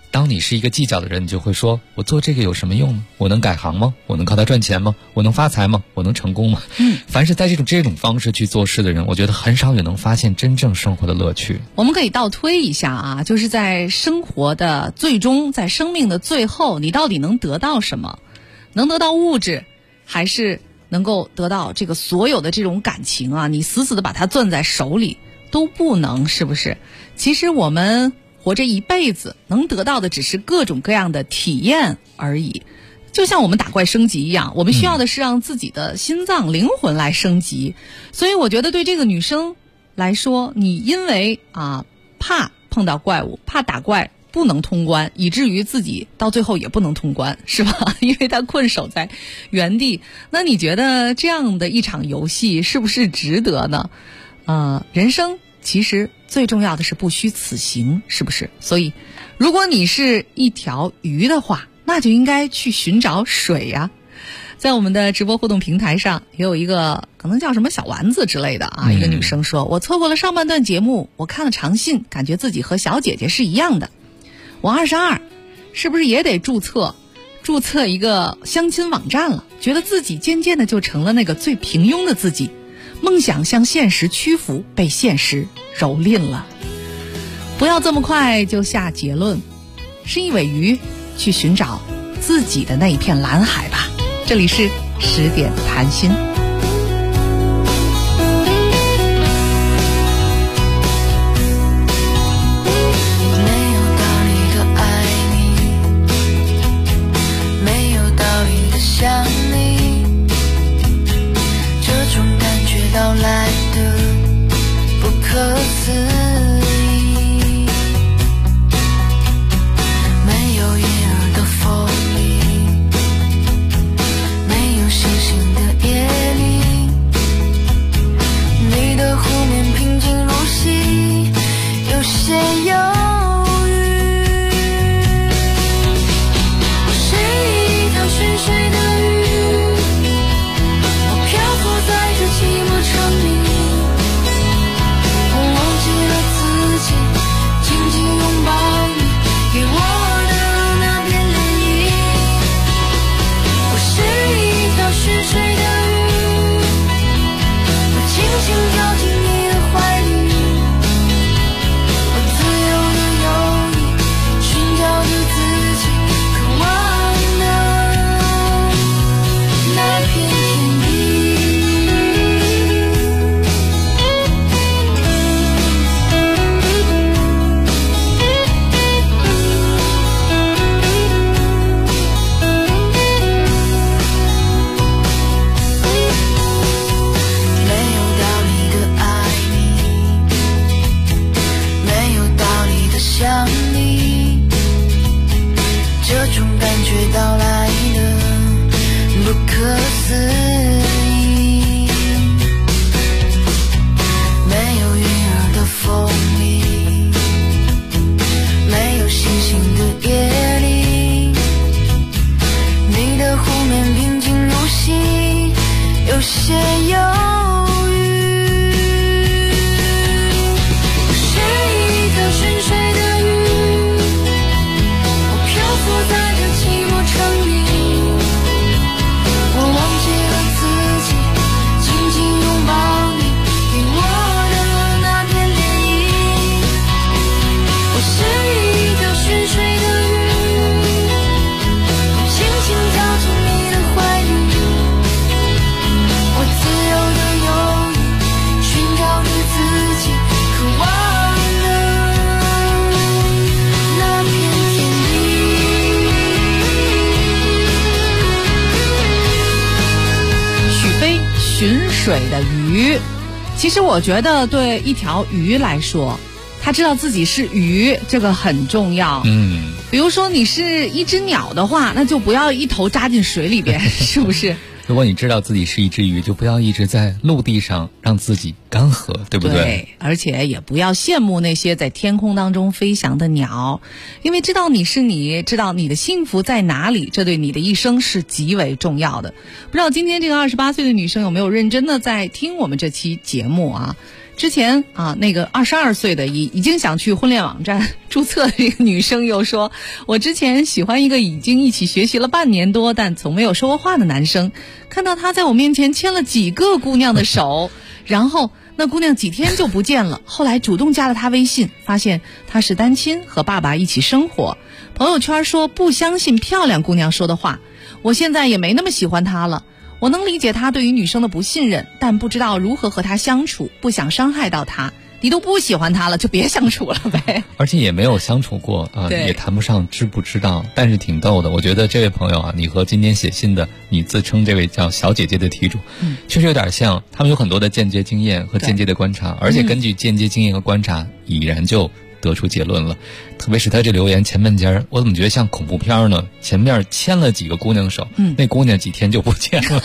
当你是一个计较的人，你就会说，我做这个有什么用呢？我能改行吗？我能靠它赚钱吗？我能发财吗？我能成功吗？凡是在这种方式去做事的人，我觉得很少有能发现真正生活的乐趣。 我们可以倒推一下啊，就是在生活的最终，在生命的最后，你到底能得到什么？能得到物质，还是能够得到这个所有的这种感情啊？你死死的把它攥在手里都不能，是不是？其实我们活着一辈子能得到的只是各种各样的体验而已，就像我们打怪升级一样，我们需要的是让自己的心脏灵魂来升级。所以我觉得对这个女生来说，你因为怕碰到怪物，怕打怪不能通关，以至于自己到最后也不能通关，是吧？因为她困守在原地。那你觉得这样的一场游戏是不是值得呢？人生其实最重要的是不虚此行，是不是？所以如果你是一条鱼的话，那就应该去寻找水呀。在我们的直播互动平台上也有一个可能叫什么小丸子之类的一个女生说，我错过了上半段节目，我看了长信，感觉自己和小姐姐是一样的。我22，是不是也得注册一个相亲网站了？觉得自己渐渐的就成了那个最平庸的自己，梦想向现实屈服，被现实蹂躏了。不要这么快就下结论，是一尾鱼去寻找自己的那一片蓝海吧。这里是10点谈心。 想你，这种感觉到来的不可思议，没有叶儿的风里，没有星星的夜里，你的湖面平静如洗，有些忧寻水的鱼，我漂浮在这寂寞城里，我忘记了自己，紧紧拥抱你给我的那片涟漪。我是一条寻水的鱼，我轻轻掉进你的怀里，我自由的游弋，寻找着自己，渴望那片天地。没有道理的爱你，没有道理的想你，这种感觉到来的不可思议，没有云儿的风里，没有星星的夜里，你的湖面平静如洗，有些忧郁。我是一条寻水的鱼，我漂浮在这寂寞城里，我忘记了自己，紧紧拥抱你给我的那片涟漪。我是一条寻水的鱼，我轻轻掉进你的怀里，我自由的游弋，寻找着自己，渴望的那片天地。 寻水的鱼，其实我觉得对一条鱼来说，他知道自己是鱼，这个很重要。比如说你是一只鸟的话，那就不要一头扎进水里边，是不是？ 如果你知道自己是一只鱼，就不要一直在陆地上让自己干涸，对不对？ 对，而且也不要羡慕那些在天空当中飞翔的鸟，因为知道你是你，知道你的幸福在哪里，这对你的一生是极为重要的。不知道今天这个28岁的女生有没有认真的在听我们这期节目啊？之前啊，那个22岁的已经想去婚恋网站注册的这个女生又说，我之前喜欢一个已经一起学习了半年多但从没有说过话的男生，看到他在我面前牵了几个姑娘的手然后那姑娘几天就不见了，后来主动加了他微信，发现他是单亲，和爸爸一起生活。朋友圈说不相信漂亮姑娘说的话，我现在也没那么喜欢他了。我能理解他对于女生的不信任，但不知道如何和他相处，不想伤害到他。你都不喜欢他了，就别相处了呗。 而且也没有相处过啊，也谈不上知不知道，但是挺逗的。我觉得这位朋友啊，你和今天写信的你自称这位叫小姐姐的题主，确实有点像。他们有很多的间接经验和间接的观察，而且根据间接经验和观察，已然就得出结论了。特别是他这留言前半截，我怎么觉得像恐怖片呢？前面牵了几个姑娘手，那姑娘几天就不见了。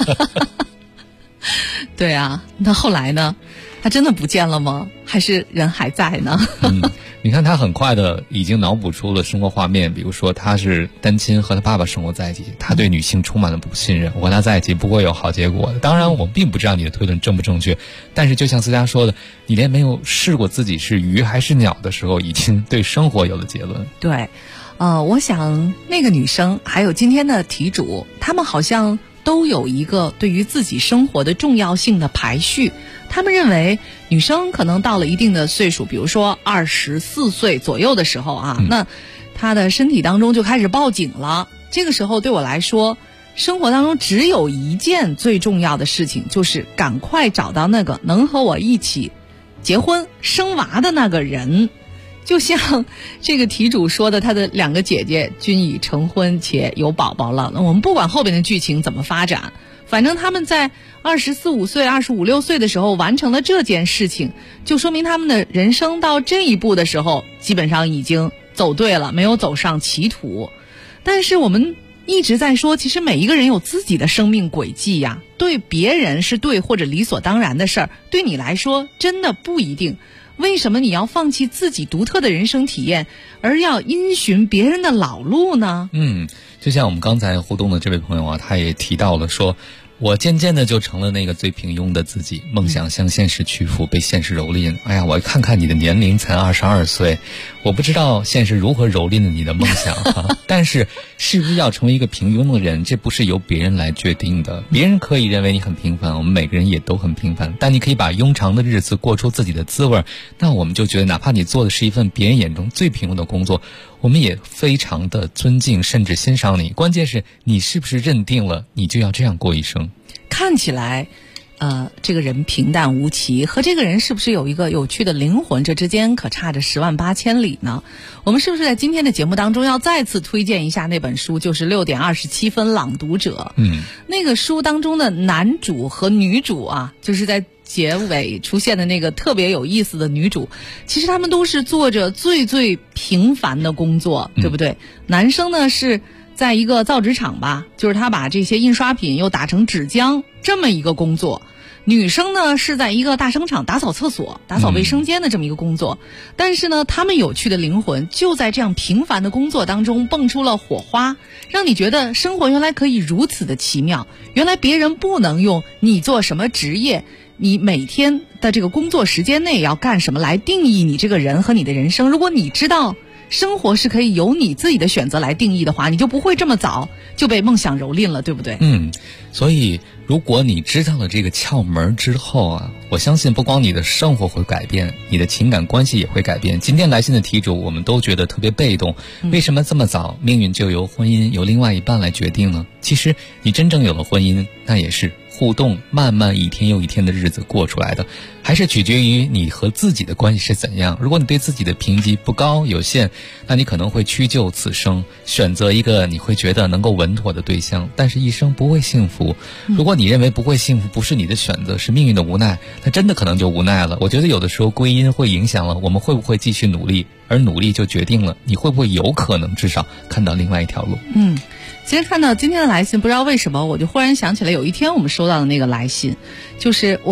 对啊，那后来呢？他真的不见了吗？还是人还在呢？ 你看他很快的已经脑补出了生活画面，比如说他是单亲，和他爸爸生活在一起，他对女性充满了不信任，我和他在一起不会有好结果的。当然我并不知道你的推论正不正确，但是就像思佳说的，你连没有试过自己是鱼还是鸟的时候，已经对生活有了结论。 对，我想那个女生还有今天的题主，他们好像都有一个对于自己生活的重要性的排序。他们认为女生可能到了一定的岁数，比如说24岁左右的时候啊，那她的身体当中就开始报警了。这个时候对我来说，生活当中只有一件最重要的事情，就是赶快找到那个能和我一起结婚生娃的那个人。就像这个题主说的，他的2个姐姐均已成婚且有宝宝了。那我们不管后边的剧情怎么发展，反正他们在24、25岁、25、26岁的时候完成了这件事情，就说明他们的人生到这一步的时候，基本上已经走对了，没有走上歧途。但是我们一直在说，其实每一个人有自己的生命轨迹呀，对别人是对或者理所当然的事儿，对你来说真的不一定。为什么你要放弃自己独特的人生体验，而要因循别人的老路呢？ 就像我们刚才互动的这位朋友啊，他也提到了说，我渐渐的就成了那个最平庸的自己，梦想向现实屈服，被现实蹂躏。哎呀，我看看你的年龄才22岁，我不知道现实如何蹂躏了你的梦想啊。但是是不是要成为一个平庸的人，这不是由别人来决定的。别人可以认为你很平凡，我们每个人也都很平凡，但你可以把庸常的日子过出自己的滋味，那我们就觉得哪怕你做的是一份别人眼中最平庸的工作，我们也非常的尊敬甚至欣赏你。关键是你是不是认定了你就要这样过一生。 看起来这个人平淡无奇，和这个人是不是有一个有趣的灵魂，这之间可差着10万8千里呢？我们是不是在今天的节目当中要再次推荐一下那本书，就是6点27分朗读者。那个书当中的男主和女主啊，就是在结尾出现的那个特别有意思的女主，其实他们都是做着最最平凡的工作，对不对？男生呢是在一个造纸厂吧，就是他把这些印刷品又打成纸浆这么一个工作。女生呢是在一个大商场打扫厕所、打扫卫生间的这么一个工作。但是呢，他们有趣的灵魂就在这样平凡的工作当中蹦出了火花，让你觉得生活原来可以如此的奇妙。原来别人不能用你做什么职业，你每天的这个工作时间内要干什么来定义你这个人和你的人生。如果你知道生活是可以由你自己的选择来定义的话，你就不会这么早就被梦想蹂躏了，对不对？ 所以如果你知道了这个窍门之后啊，我相信不光你的生活会改变，你的情感关系也会改变。今天来信的题主我们都觉得特别被动，为什么这么早命运就由婚姻由另外一半来决定呢？其实你真正有了婚姻，那也是互动慢慢一天又一天的日子过出来的，还是取决于你和自己的关系是怎样。如果你对自己的评级不高有限，那你可能会屈就此生，选择一个你会觉得能够稳妥的对象，但是一生不会幸福。如果你认为不会幸福不是你的选择，是命运的无奈，那真的可能就无奈了。我觉得有的时候归因会影响了我们会不会继续努力，而努力就决定了你会不会有可能至少看到另外一条路。 其实看到今天的来信，不知道为什么我就忽然想起来有一天我们收到的那个来信，就是我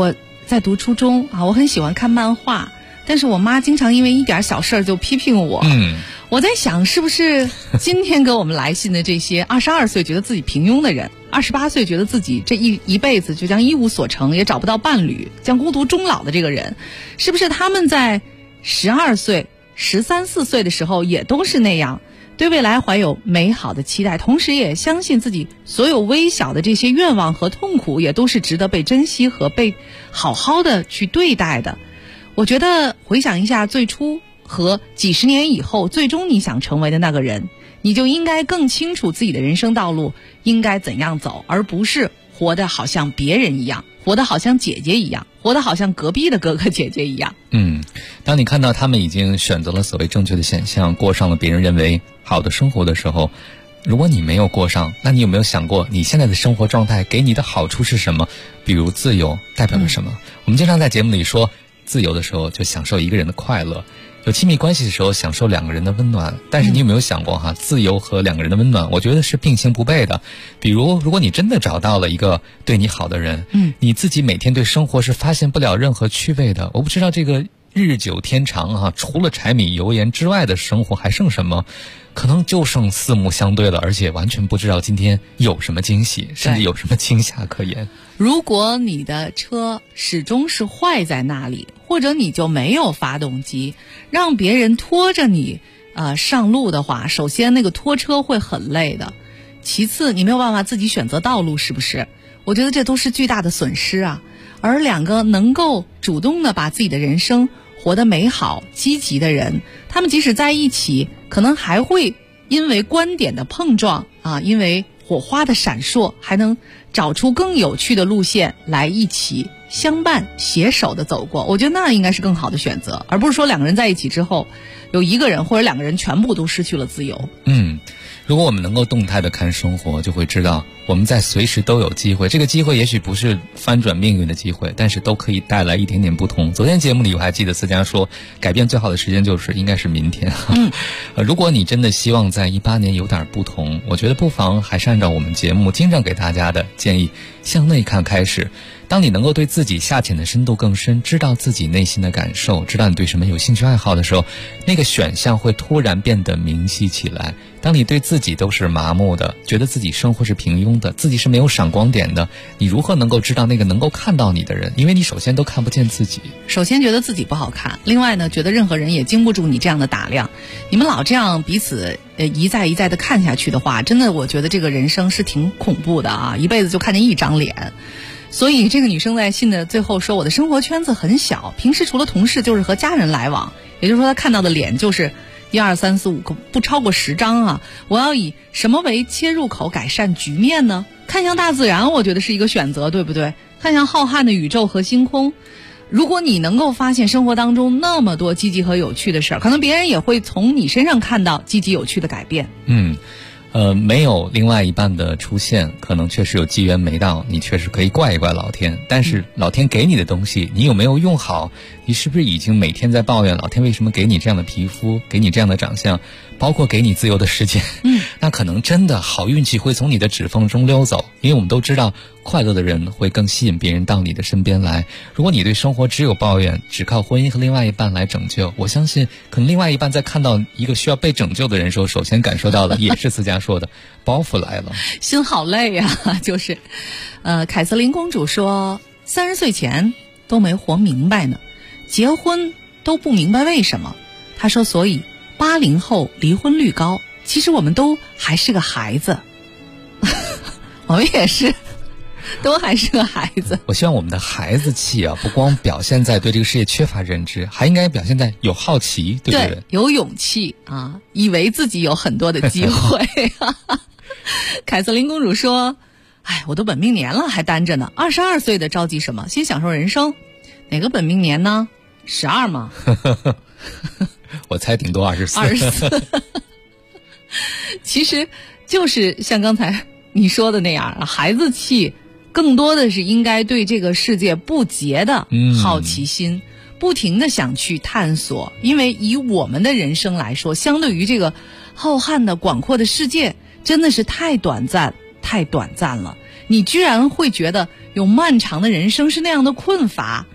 在读初中啊，我很喜欢看漫画，但是我妈经常因为一点小事就批评我。我在想，是不是今天给我们来信的这些22岁觉得自己平庸的人，28岁觉得自己这一辈子就将一无所成，也找不到伴侣，将孤独终老的这个人，是不是他们在12岁、13、14岁的时候也都是那样，对未来怀有美好的期待，同时也相信自己所有微小的这些愿望和痛苦也都是值得被珍惜和被好好的去对待的。我觉得回想一下最初和几十年以后最终你想成为的那个人，你就应该更清楚自己的人生道路应该怎样走，而不是活得好像别人一样，活得好像姐姐一样，活得好像隔壁的哥哥姐姐一样。 当你看到他们已经选择了所谓正确的选项，过上了别人认为好的生活的时候，如果你没有过上，那你有没有想过你现在的生活状态给你的好处是什么？比如自由代表了什么？我们经常在节目里说，自由的时候就享受一个人的快乐，有亲密关系的时候享受两个人的温暖。但是你有没有想过自由和两个人的温暖我觉得是并行不悖的。比如如果你真的找到了一个对你好的人，你自己每天对生活是发现不了任何趣味的。我不知道这个日久天长除了柴米油盐之外的生活还剩什么，可能就剩四目相对了，而且完全不知道今天有什么惊喜，甚至有什么惊吓可言。 如果你的车始终是坏在那里，或者你就没有发动机，让别人拖着你上路的话，首先那个拖车会很累的，其次你没有办法自己选择道路，是不是？我觉得这都是巨大的损失啊。而两个能够主动的把自己的人生活得美好积极的人，他们即使在一起，可能还会因为观点的碰撞因为火花的闪烁，还能找出更有趣的路线来一起相伴携手的走过。我觉得那应该是更好的选择，而不是说两个人在一起之后有一个人或者两个人全部都失去了自由。 如果我们能够动态的看生活，就会知道我们在随时都有机会，这个机会也许不是翻转命运的机会，但是都可以带来一点点不同。昨天节目里我还记得思佳说，改变最好的时间应该是明天。如果你真的希望在18年有点不同，我觉得不妨还是按照我们节目经常给大家的建议，向内看开始。当你能够对自己下潜的深度更深，知道自己内心的感受，知道你对什么有兴趣爱好的时候，那个选项会突然变得明晰起来。当你对自己都是麻木的，觉得自己生活是平庸的，自己是没有闪光点的，你如何能够知道那个能够看到你的人？因为你首先都看不见自己， 首先觉得自己不好看，另外呢，觉得任何人也经不住你这样的打量。你们老这样彼此一再一再的看下去的话，真的我觉得这个人生是挺恐怖的一辈子就看见一张脸。所以这个女生在信的最后说，我的生活圈子很小，平时除了同事就是和家人来往，也就是说她看到的脸就是1、2、3、4、5个，不超过10张我要以什么为切入口改善局面呢？看向大自然我觉得是一个选择，对不对？看向浩瀚的宇宙和星空。如果你能够发现生活当中那么多积极和有趣的事儿，可能别人也会从你身上看到积极有趣的改变。 没有另外一半的出现，可能确实有机缘没到，你确实可以怪一怪老天。但是老天给你的东西，你有没有用好？你是不是已经每天在抱怨老天为什么给你这样的皮肤，给你这样的长相，包括给你自由的时间？那可能真的好运气会从你的指缝中溜走，因为我们都知道，快乐的人会更吸引别人到你的身边来。如果你对生活只有抱怨，只靠婚姻和另外一半来拯救，我相信可能另外一半在看到一个需要被拯救的人时候，首先感受到的也是思佳说的包袱来了， 心好累就是凯瑟琳公主说30岁前都没活明白呢，结婚都不明白为什么。她说所以80后离婚率高，其实我们都还是个孩子我们也是都还是个孩子。 我希望我们的孩子气不光表现在对这个世界缺乏认知，还应该表现在有好奇，对不对？ 有勇气以为自己有很多的机会凯瑟琳公主说，我都本命年了还单着呢，22岁的着急什么？先享受人生。哪个本命年呢？12吗我猜顶多24 其实就是像刚才你说的那样，孩子气更多的是应该对这个世界不竭的好奇心，不停的想去探索。因为以我们的人生来说，相对于这个浩瀚的广阔的世界，真的是太短暂了。你居然会觉得有漫长的人生是那样的困乏，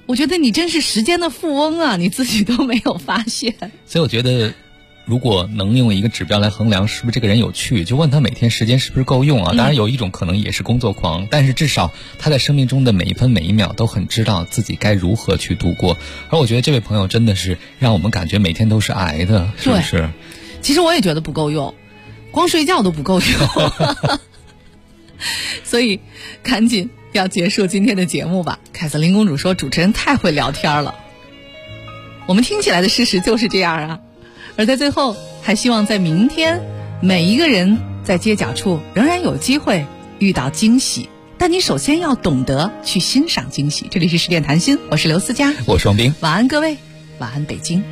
我觉得你真是时间的富翁啊，你自己都没有发现。 所以我觉得如果能用一个指标来衡量是不是这个人有趣，就问他每天时间是不是够用啊。当然有一种可能也是工作狂，但是至少他在生命中的每一分每一秒都很知道自己该如何去度过。而我觉得这位朋友真的是让我们感觉每天都是挨的，是不是？ 其实我也觉得不够用，光睡觉都不够用。所以赶紧要结束今天的节目吧。凯瑟琳公主说主持人太会聊天了，我们听起来的事实就是这样啊。而在最后还希望在明天每一个人在街角处仍然有机会遇到惊喜，但你首先要懂得去欣赏惊喜。这里是十点谈心，我是刘思佳， 我是王斌， 晚安各位，晚安北京。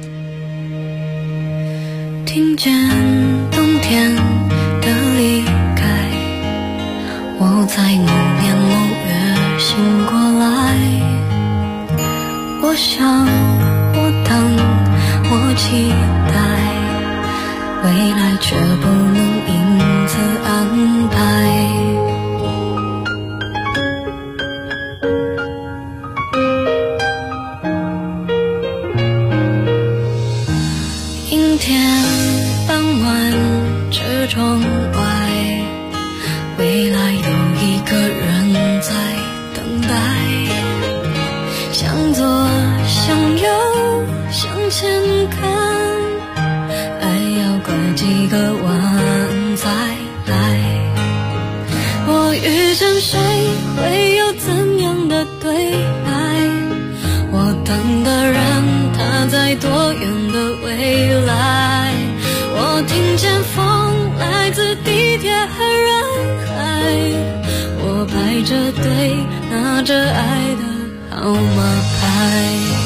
听见冬天的离开，我在某年某月醒过来，我想我等我期待，未来却不能因此安排。阴天傍晚车窗外，未来有一个人在等待，向左向右向前看，爱要拐几个弯才来。我遇见谁会有怎样的对白，我等的人他在多远的未来，我听见风来自地铁和人海，我排着队拿着爱的号码牌。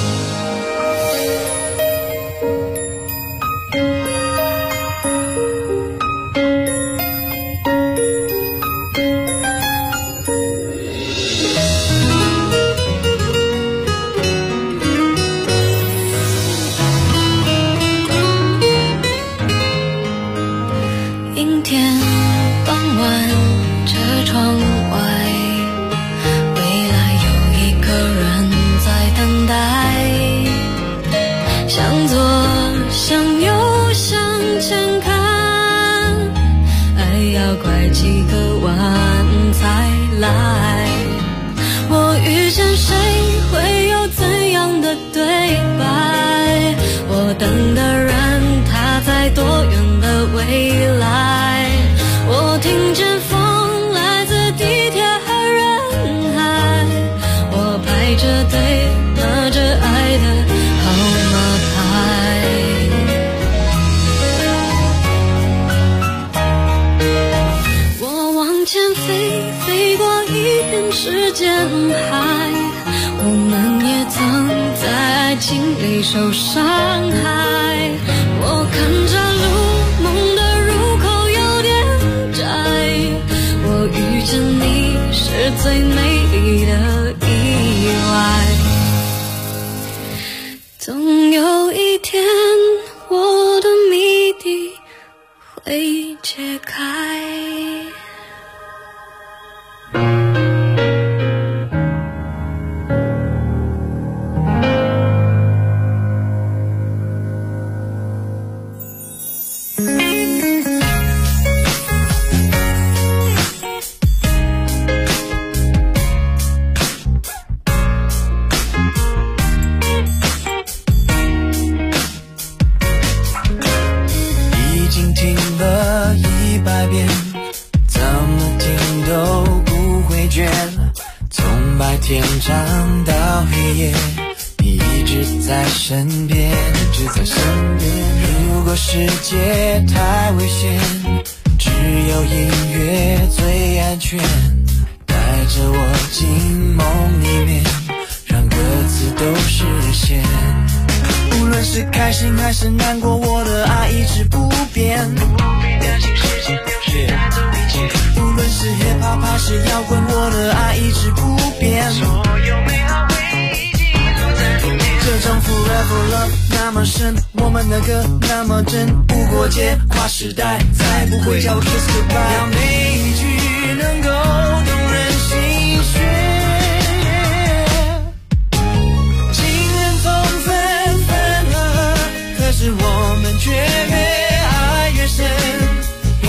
阴天傍晚车窗外，未来有一个人在等待，向左向右向前看，爱要拐几个弯才来。我遇见谁会有怎样的对白，我等的人他在多远的未来，我听见风来自地铁和人海，我排着队拿着爱的号码牌。我往前飞，飞过一片时间海，我们也曾在爱情里受伤害，我看着路梦的入口有点窄，我遇见你是最美丽的意外，总有一天我的谜底会解开。 天长到黑夜，你一直在身边，一直在身边。如果世界太危险，只有音乐最安全，带着我进梦里面，让各自都实现。无论是开心还是难过，我的爱一直不变，感情时间流逝带走一切。无论是 hiphop 还是摇滚，我的爱一直不变，所有美好回忆记录在里面。这种 forever love 那么深，我们的歌那么真，无国界跨时代，再不会叫 kiss goodbye。让每一